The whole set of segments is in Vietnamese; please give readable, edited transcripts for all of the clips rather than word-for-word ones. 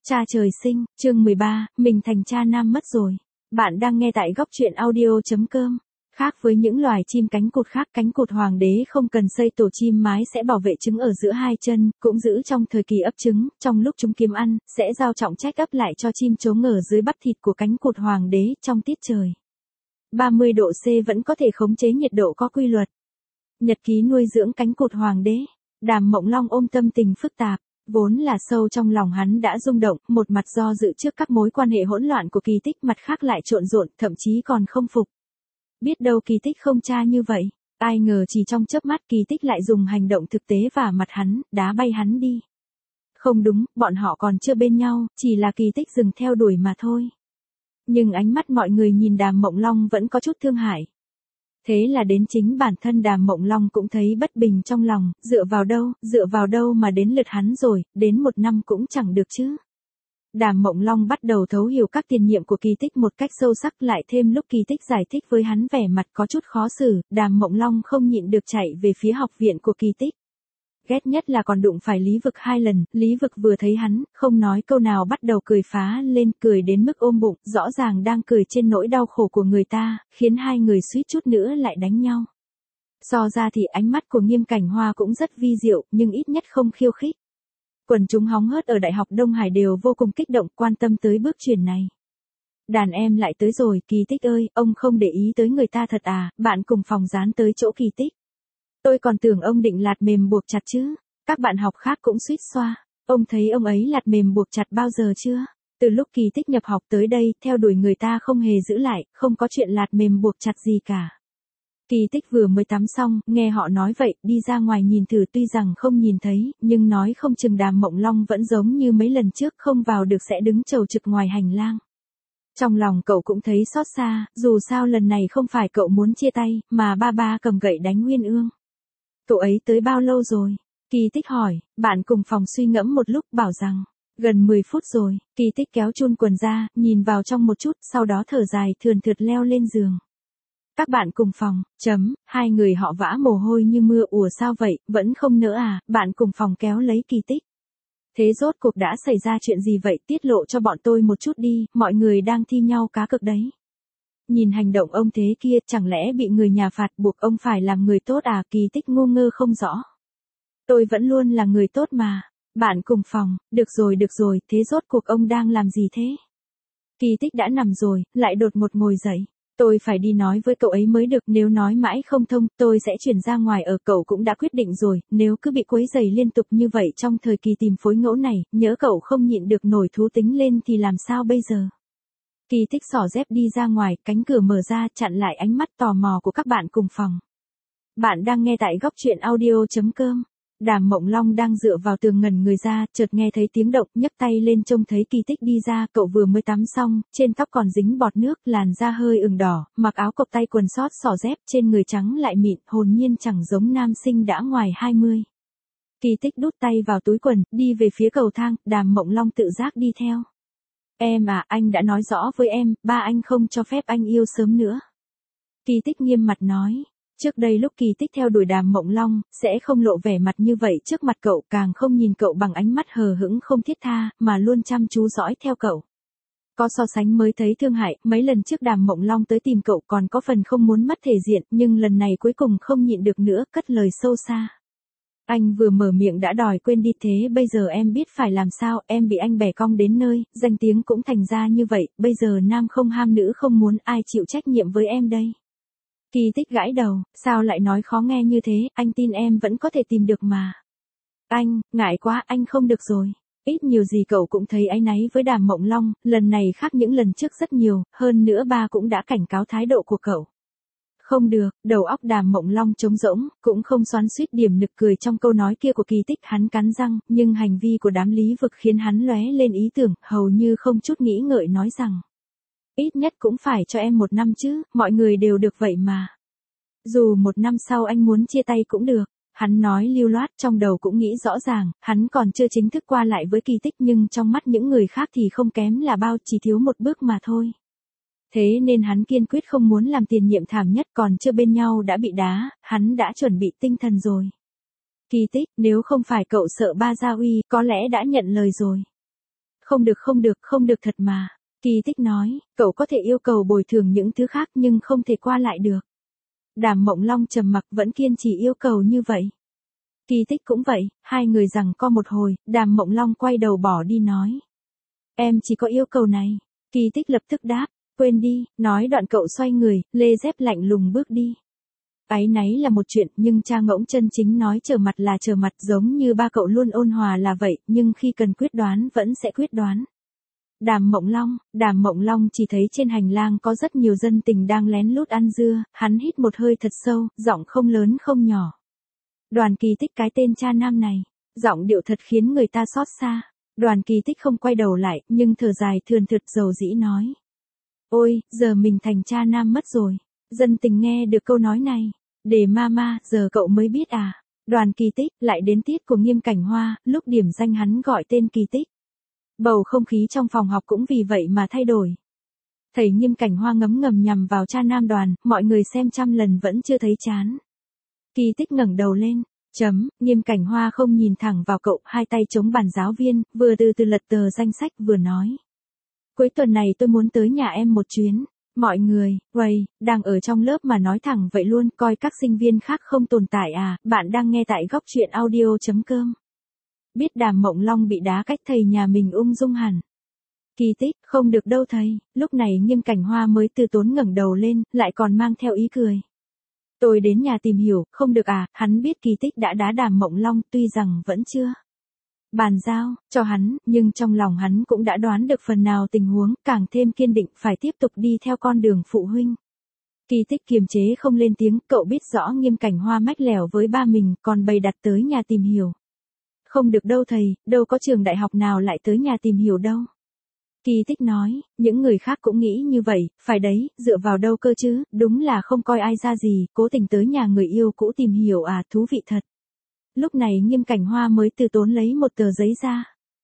Cha trời sinh, chương 13, mình thành cha nam mất rồi. Bạn đang nghe tại góc truyện audio.com. Khác với những loài chim cánh cụt khác, cánh cụt hoàng đế không cần xây tổ chim mái sẽ bảo vệ trứng ở giữa hai chân, cũng giữ trong thời kỳ ấp trứng, trong lúc chúng kiếm ăn, sẽ giao trọng trách ấp lại cho chim trống ở dưới bắp thịt của cánh cụt hoàng đế trong tiết trời 30 độ C vẫn có thể khống chế nhiệt độ có quy luật. Nhật ký nuôi dưỡng cánh cụt hoàng đế. Đàm Mộng Long ôm tâm tình phức tạp. Vốn là sâu trong lòng hắn đã rung động, một mặt do dự trước các mối quan hệ hỗn loạn của Kỳ Tích, mặt khác lại trộn rộn, thậm chí còn không phục. Biết đâu Kỳ Tích không cha như vậy, ai ngờ chỉ trong chớp mắt Kỳ Tích lại dùng hành động thực tế vả mặt hắn, đá bay hắn đi. Không đúng, bọn họ còn chưa bên nhau, chỉ là Kỳ Tích dừng theo đuổi mà thôi. Nhưng ánh mắt mọi người nhìn Đàm Mộng Long vẫn có chút thương hại. Thế là đến chính bản thân Đàm Mộng Long cũng thấy bất bình trong lòng, dựa vào đâu mà đến lượt hắn rồi, đến 1 năm cũng chẳng được chứ. Đàm Mộng Long bắt đầu thấu hiểu các tiền nhiệm của Kỳ Tích một cách sâu sắc, lại thêm lúc Kỳ Tích giải thích với hắn vẻ mặt có chút khó xử, Đàm Mộng Long không nhịn được chạy về phía học viện của Kỳ Tích. Ghét nhất là còn đụng phải Lý Vực 2 lần, Lý Vực vừa thấy hắn, không nói câu nào bắt đầu cười phá lên, cười đến mức ôm bụng, rõ ràng đang cười trên nỗi đau khổ của người ta, khiến hai người suýt chút nữa lại đánh nhau. So ra thì ánh mắt của Nghiêm Cảnh Hoa cũng rất vi diệu, nhưng ít nhất không khiêu khích. Quần chúng hóng hớt ở Đại học Đông Hải đều vô cùng kích động, quan tâm tới bước chuyển này. Đàn em lại tới rồi, Kỳ Tích ơi, ông không để ý tới người ta thật à, bạn cùng phòng dán tới chỗ Kỳ Tích. Tôi còn tưởng ông định lạt mềm buộc chặt chứ. Các bạn học khác cũng suýt xoa. Ông thấy ông ấy lạt mềm buộc chặt bao giờ chưa? Từ lúc Kỳ Tích nhập học tới đây, theo đuổi người ta không hề giữ lại, không có chuyện lạt mềm buộc chặt gì cả. Kỳ Tích vừa mới tắm xong, nghe họ nói vậy, đi ra ngoài nhìn thử, tuy rằng không nhìn thấy, nhưng nói không chừng Đàm Mộng Long vẫn giống như mấy lần trước, không vào được sẽ đứng chầu trực ngoài hành lang. Trong lòng cậu cũng thấy xót xa, dù sao lần này không phải cậu muốn chia tay, mà ba cầm gậy đánh Nguyên Ương. Cậu ấy tới bao lâu rồi? Kỳ Tích hỏi, bạn cùng phòng suy ngẫm một lúc bảo rằng, gần 10 phút rồi. Kỳ Tích kéo chun quần ra, nhìn vào trong một chút, sau đó thở dài thườn thượt leo lên giường. Các bạn cùng phòng, hai người họ vã mồ hôi như mưa, ủa sao vậy, vẫn không nỡ à, bạn cùng phòng kéo lấy Kỳ Tích. Thế rốt cuộc đã xảy ra chuyện gì vậy, tiết lộ cho bọn tôi một chút đi, mọi người đang thi nhau cá cược đấy. Nhìn hành động ông thế kia, chẳng lẽ bị người nhà phạt buộc ông phải làm người tốt à? Kỳ Tích ngu ngơ không rõ. Tôi vẫn luôn là người tốt mà. Bạn cùng phòng, được rồi, thế rốt cuộc ông đang làm gì thế? Kỳ Tích đã nằm rồi, lại đột ngột ngồi dậy. Tôi phải đi nói với cậu ấy mới được, nếu nói mãi không thông, tôi sẽ chuyển ra ngoài ở, cậu cũng đã quyết định rồi, nếu cứ bị quấy rầy liên tục như vậy trong thời kỳ tìm phối ngẫu này, nhỡ cậu không nhịn được nổi thú tính lên thì làm sao bây giờ? Kỳ Tích xỏ dép đi ra ngoài, cánh cửa mở ra chặn lại ánh mắt tò mò của các bạn cùng phòng. Bạn đang nghe tại góc truyện audio.com. Đàm Mộng Long đang dựa vào tường ngẩn người ra, chợt nghe thấy tiếng động, nhấc tay lên trông thấy Kỳ Tích đi ra, cậu vừa mới tắm xong, trên tóc còn dính bọt nước, làn da hơi ửng đỏ, mặc áo cộc tay quần sót xỏ dép, trên người trắng lại mịn, hồn nhiên chẳng giống nam sinh đã ngoài 20. Kỳ Tích đút tay vào túi quần, đi về phía cầu thang, Đàm Mộng Long tự giác đi theo. Em à, anh đã nói rõ với em, ba anh không cho phép anh yêu sớm nữa. Kỳ Tích nghiêm mặt nói. Trước đây lúc Kỳ Tích theo đuổi Đàm Mộng Long, sẽ không lộ vẻ mặt như vậy trước mặt cậu, càng không nhìn cậu bằng ánh mắt hờ hững không thiết tha, mà luôn chăm chú dõi theo cậu. Có so sánh mới thấy thương hại, mấy lần trước Đàm Mộng Long tới tìm cậu còn có phần không muốn mất thể diện, nhưng lần này cuối cùng không nhịn được nữa, cất lời sâu xa. Anh vừa mở miệng đã đòi quên đi, thế bây giờ em biết phải làm sao, em bị anh bẻ cong đến nơi, danh tiếng cũng thành ra như vậy, bây giờ nam không ham nữ không muốn, ai chịu trách nhiệm với em đây? Kỳ Tích gãi đầu, sao lại nói khó nghe như thế, anh tin em vẫn có thể tìm được mà. Anh, ngại quá, anh không được rồi. Ít nhiều gì cậu cũng thấy áy náy với Đàm Mộng Long, lần này khác những lần trước rất nhiều, hơn nữa ba cũng đã cảnh cáo thái độ của cậu. Không được, đầu óc Đàm Mộng Long trống rỗng, cũng không xoắn xuýt điểm nực cười trong câu nói kia của Kỳ Tích, hắn cắn răng, nhưng hành vi của đám Lý Vực khiến hắn lóe lên ý tưởng, hầu như không chút nghĩ ngợi nói rằng. Ít nhất cũng phải cho em 1 năm chứ, mọi người đều được vậy mà. Dù 1 năm sau anh muốn chia tay cũng được. Hắn nói lưu loát, trong đầu cũng nghĩ rõ ràng, hắn còn chưa chính thức qua lại với Kỳ Tích, nhưng trong mắt những người khác thì không kém là bao, chỉ thiếu một bước mà thôi. Thế nên hắn kiên quyết không muốn làm tiền nhiệm thảm nhất, còn chưa bên nhau đã bị đá, hắn đã chuẩn bị tinh thần rồi. Kỳ Tích, nếu không phải cậu sợ ba gia uy, có lẽ đã nhận lời rồi. Không được thật mà. Kỳ Tích nói, cậu có thể yêu cầu bồi thường những thứ khác nhưng không thể qua lại được. Đàm Mộng Long trầm mặc vẫn kiên trì yêu cầu như vậy. Kỳ Tích cũng vậy, hai người giằng co một hồi, Đàm Mộng Long quay đầu bỏ đi nói. Em chỉ có yêu cầu này. Kỳ Tích lập tức đáp, quên đi, nói đoạn cậu xoay người, lê dép lạnh lùng bước đi. Áy náy là một chuyện, nhưng cha ngỗng chân chính nói trở mặt là trở mặt, giống như ba cậu luôn ôn hòa là vậy, nhưng khi cần quyết đoán vẫn sẽ quyết đoán. Đàm Mộng Long chỉ thấy trên hành lang có rất nhiều dân tình đang lén lút ăn dưa, hắn hít một hơi thật sâu, giọng không lớn không nhỏ. Đoàn Kỳ Tích, cái tên cha nam này, giọng điệu thật khiến người ta xót xa. Đoàn Kỳ Tích không quay đầu lại, nhưng thở dài thườn thượt dầu dĩ nói. Ôi, giờ mình thành cha nam mất rồi. Dân tình nghe được câu nói này. Để mama, giờ cậu mới biết à. Đoàn Kỳ Tích, lại đến tiết của Nghiêm Cảnh Hoa, lúc điểm danh hắn gọi tên Kỳ Tích. Bầu không khí trong phòng học cũng vì vậy mà thay đổi. Thầy Nghiêm Cảnh Hoa ngấm ngầm nhằm vào cha nam Đoàn, mọi người xem trăm lần vẫn chưa thấy chán. Kỳ Tích ngẩng đầu lên. Nghiêm Cảnh Hoa không nhìn thẳng vào cậu, hai tay chống bàn giáo viên, vừa từ từ lật tờ danh sách vừa nói. Cuối tuần này tôi muốn tới nhà em một chuyến. Mọi người, đang ở trong lớp mà nói thẳng vậy luôn, coi các sinh viên khác không tồn tại à, bạn đang nghe tại góc truyện audio.com. Biết Đàm Mộng Long bị đá cách thầy nhà mình ung dung hẳn. Kỳ Tích, không được đâu thầy, lúc này Nghiêm Cảnh Hoa mới từ tốn ngẩng đầu lên, lại còn mang theo ý cười. Tôi đến nhà tìm hiểu, không được à, hắn biết Kỳ Tích đã đá Đàm Mộng Long, tuy rằng vẫn chưa bàn giao cho hắn, nhưng trong lòng hắn cũng đã đoán được phần nào tình huống, càng thêm kiên định phải tiếp tục đi theo con đường phụ huynh. Kỳ Tích kiềm chế không lên tiếng, cậu biết rõ Nghiêm Cảnh Hoa mách lẻo với ba mình, còn bày đặt tới nhà tìm hiểu. Không được đâu thầy, đâu có trường đại học nào lại tới nhà tìm hiểu đâu. Kỳ Tích nói, những người khác cũng nghĩ như vậy, phải đấy, dựa vào đâu cơ chứ, đúng là không coi ai ra gì, cố tình tới nhà người yêu cũ tìm hiểu à, thú vị thật. Lúc này Nghiêm Cảnh Hoa mới từ tốn lấy một tờ giấy ra.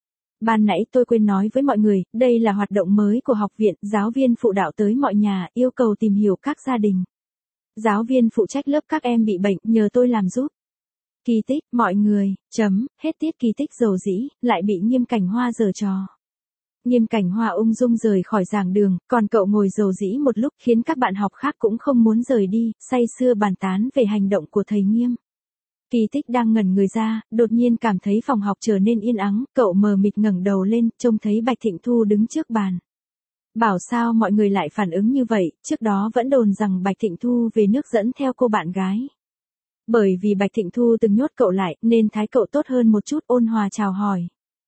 Ban nãy tôi quên nói với mọi người, đây là hoạt động mới của học viện, giáo viên phụ đạo tới mọi nhà, yêu cầu tìm hiểu các gia đình. Giáo viên phụ trách lớp các em bị bệnh, nhờ tôi làm giúp. Kỳ Tích, mọi người, hết tiết Kỳ Tích dầu dĩ, lại bị Nghiêm Cảnh Hoa giở trò. Nghiêm Cảnh Hoa ung dung rời khỏi giảng đường, còn cậu ngồi dầu dĩ một lúc khiến các bạn học khác cũng không muốn rời đi, say sưa bàn tán về hành động của thầy Nghiêm. Kỳ Tích đang ngẩn người ra, đột nhiên cảm thấy phòng học trở nên yên ắng, cậu mờ mịt ngẩng đầu lên, trông thấy Bạch Thịnh Thu đứng trước bàn. Bảo sao mọi người lại phản ứng như vậy, trước đó vẫn đồn rằng Bạch Thịnh Thu về nước dẫn theo cô bạn gái. Bởi vì Bạch Thịnh Thu từng nhốt cậu lại, nên thái cậu tốt hơn một chút, ôn hòa chào hỏi.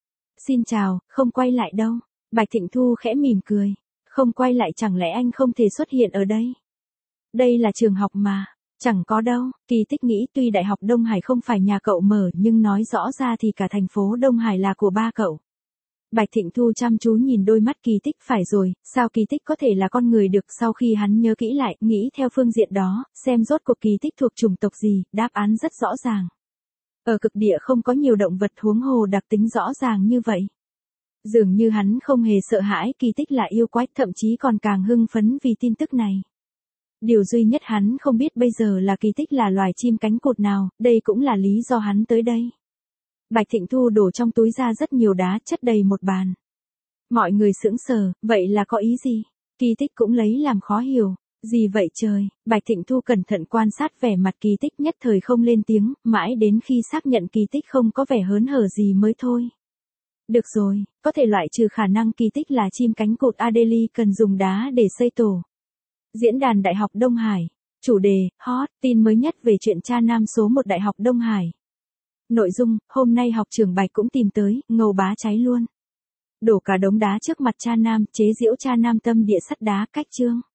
Xin chào, không quay lại đâu. Bạch Thịnh Thu khẽ mỉm cười. Không quay lại chẳng lẽ anh không thể xuất hiện ở đây? Đây là trường học mà. Chẳng có đâu, Kỳ Tích nghĩ tuy Đại học Đông Hải không phải nhà cậu mở nhưng nói rõ ra thì cả thành phố Đông Hải là của ba cậu. Bạch Thịnh Thu chăm chú nhìn đôi mắt Kỳ Tích, phải rồi, sao Kỳ Tích có thể là con người được? Sau khi hắn nhớ kỹ lại, nghĩ theo phương diện đó, xem rốt cuộc Kỳ Tích thuộc chủng tộc gì, đáp án rất rõ ràng. Ở cực địa không có nhiều động vật, huống hồ đặc tính rõ ràng như vậy. Dường như hắn không hề sợ hãi Kỳ Tích là yêu quái, thậm chí còn càng hưng phấn vì tin tức này. Điều duy nhất hắn không biết bây giờ là Kỳ Tích là loài chim cánh cụt nào, đây cũng là lý do hắn tới đây. Bạch Thịnh Thu đổ trong túi ra rất nhiều đá, chất đầy một bàn. Mọi người sững sờ, vậy là có ý gì? Kỳ Tích cũng lấy làm khó hiểu. Gì vậy trời? Bạch Thịnh Thu cẩn thận quan sát vẻ mặt Kỳ Tích, nhất thời không lên tiếng, mãi đến khi xác nhận Kỳ Tích không có vẻ hớn hở gì mới thôi. Được rồi, có thể loại trừ khả năng Kỳ Tích là chim cánh cụt, Adeli cần dùng đá để xây tổ. Diễn đàn Đại học Đông Hải. Chủ đề, hot, tin mới nhất về chuyện cha nam số 1 Đại học Đông Hải. Nội dung, hôm nay học trưởng Bạch cũng tìm tới, ngầu bá cháy luôn. Đổ cả đống đá trước mặt cha nam, chế giễu cha nam tâm địa sắt đá, cách chương.